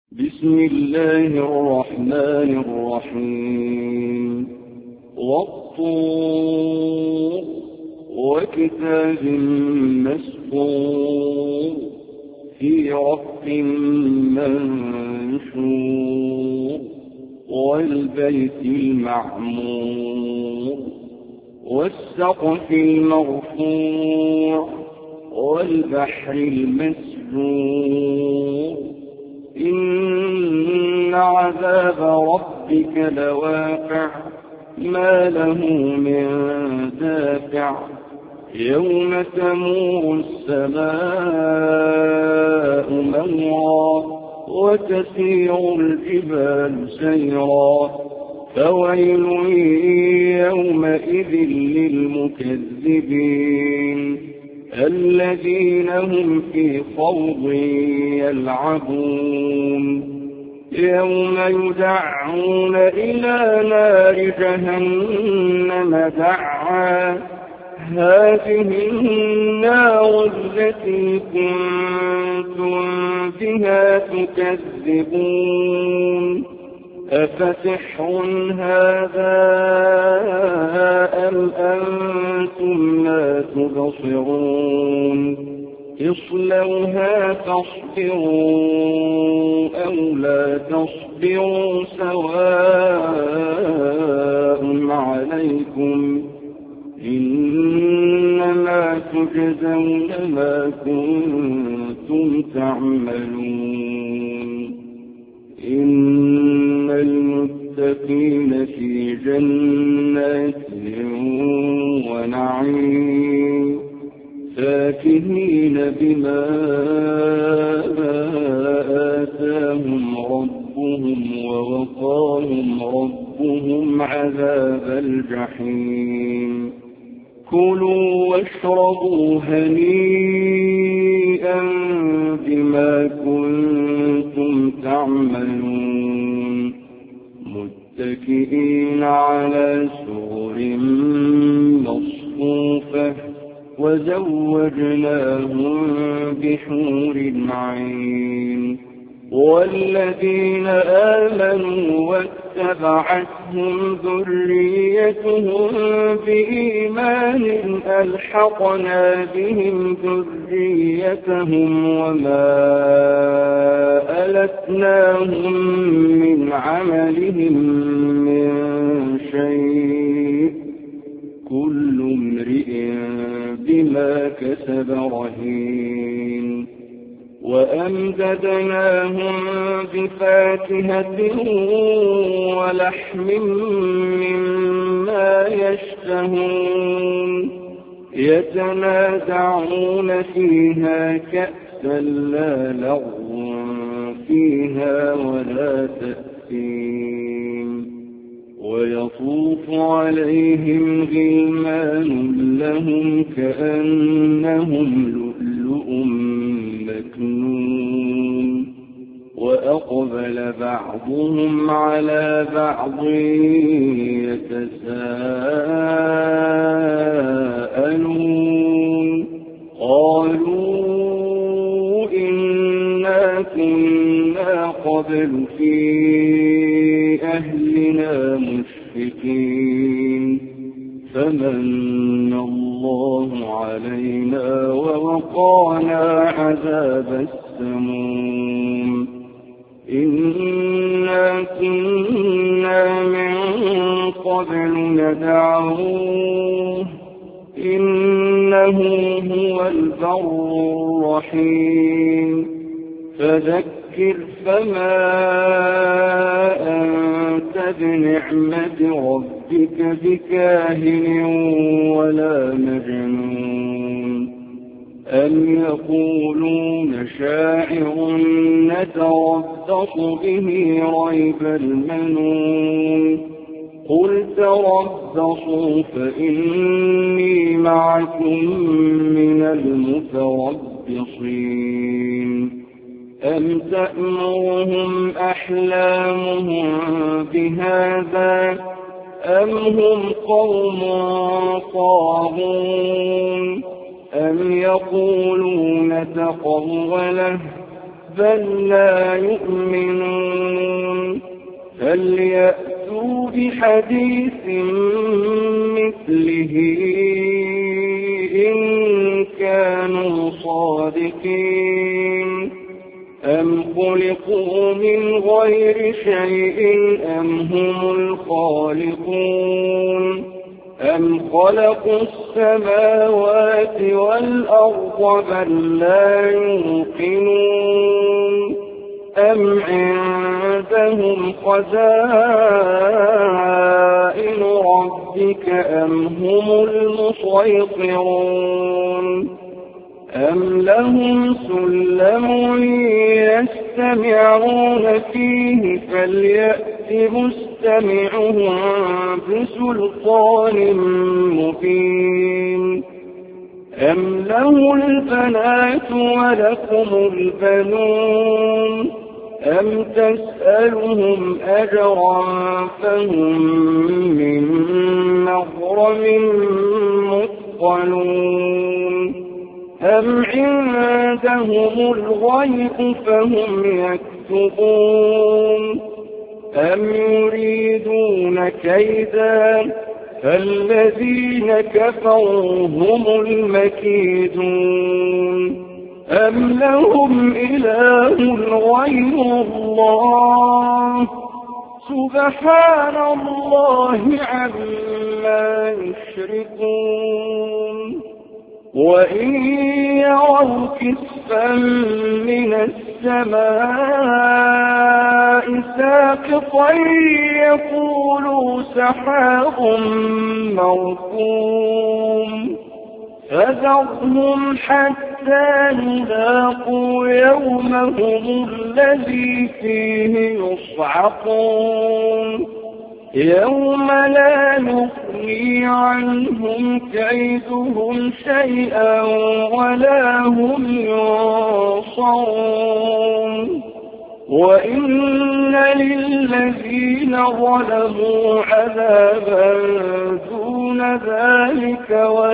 بسم الله الرحمن الرحيم والطور وكتاب مسطور في رق منشور والبيت المعمور والسقف المرفوع والبحر المسجور إن عذاب ربك لواقع ما له من دافع يوم تمور السماء مورا وتسير الجبال سيرا فويل يومئذ للمكذبين الذين هم في خوض يلعبون يوم يدعون إلى نار جهنم دعا هذه النار التي كنتم بها تكذبون أفسحر هذا أم أنتم لا تبصرون اصلوها تصبروا أو لا تصبروا سواء عليكم إنما تجزون ما كنتم تعملون إن المتقين في جنات ونعيم فاكهين بما آتاهم ربهم ووقاهم ربهم عذاب الجحيم كلوا واشربوا هنيئا بما كنتم تعملون متكئين على سرر مصفوفة وزوجناهم بحور عين والذين آمنوا واتبعتهم ذريتهم بإيمان ألحقنا بهم ذريتهم وما ألتناهم من عملهم من شيء كل امرئ بما كسب رهين وأمددناهم بفاكهة ولحم مما يشتهون يتنازعون فيها كأسا لا لغو فيها ولا تأثيم ويطوف عليهم غلمان لهم كأنهم لؤلؤ مكنون وأقبل بعضهم على بعض يتساءلون قالوا إنا كنا قبل في أهلنا مشفقين فمن الله علينا ووقانا عذاب السموم إنا كنا من قبل ندعوه إنه هو البر الرحيم فذكر فما أنت بنعمة ربك بكاهن ولا مجنون أم يقولون شاعر نتربص به ريب المنون قل تربصوا فإني معكم من المتربصين أم تأمرهم أحلامهم بهذا أم هم قوم طاغون أم يقولون تقوله بل لا يؤمنون فليأتوا بحديث مثله إن كانوا صادقين أم خلقوا من غير شيء أم هم الخالقون أم خلقوا السماوات والأرض بل لا يوقنون أم عندهم خزائن ربك أم هم المسيطرون أم لهم سلم يستمعون فيه فليأت مستمعهم بسلطان مبين أم له البنات ولكم البنون أم تسألهم أجرا فهم من مغرم مثقلون أم عندهم الغيب فهم يكتبون أم يريدون كيدا فالذين كفروا هم المكيدون أم لهم إله غير الله سبحان الله عما يشركون وإن يروا كسفا من السماء ساقطا يقولوا سحاب مركوم فذرهم حتى يلاقوا يومهم الذي فيه يصعقون يوم لا نغني عنهم كيدهم شيئا ولا هم ينصرون وإن للذين ظلموا عذابا دون ذلك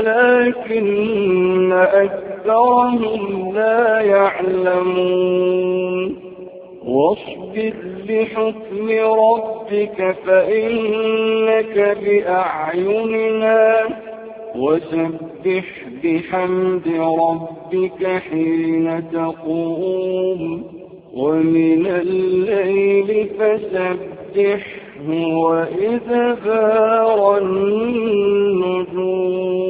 ولكن أكثرهم لا يعلمون واصبر لحكم ربك فإنك بأعيننا وسبح بحمد ربك حين تقوم ومن الليل فسبحه وإدبار النجوم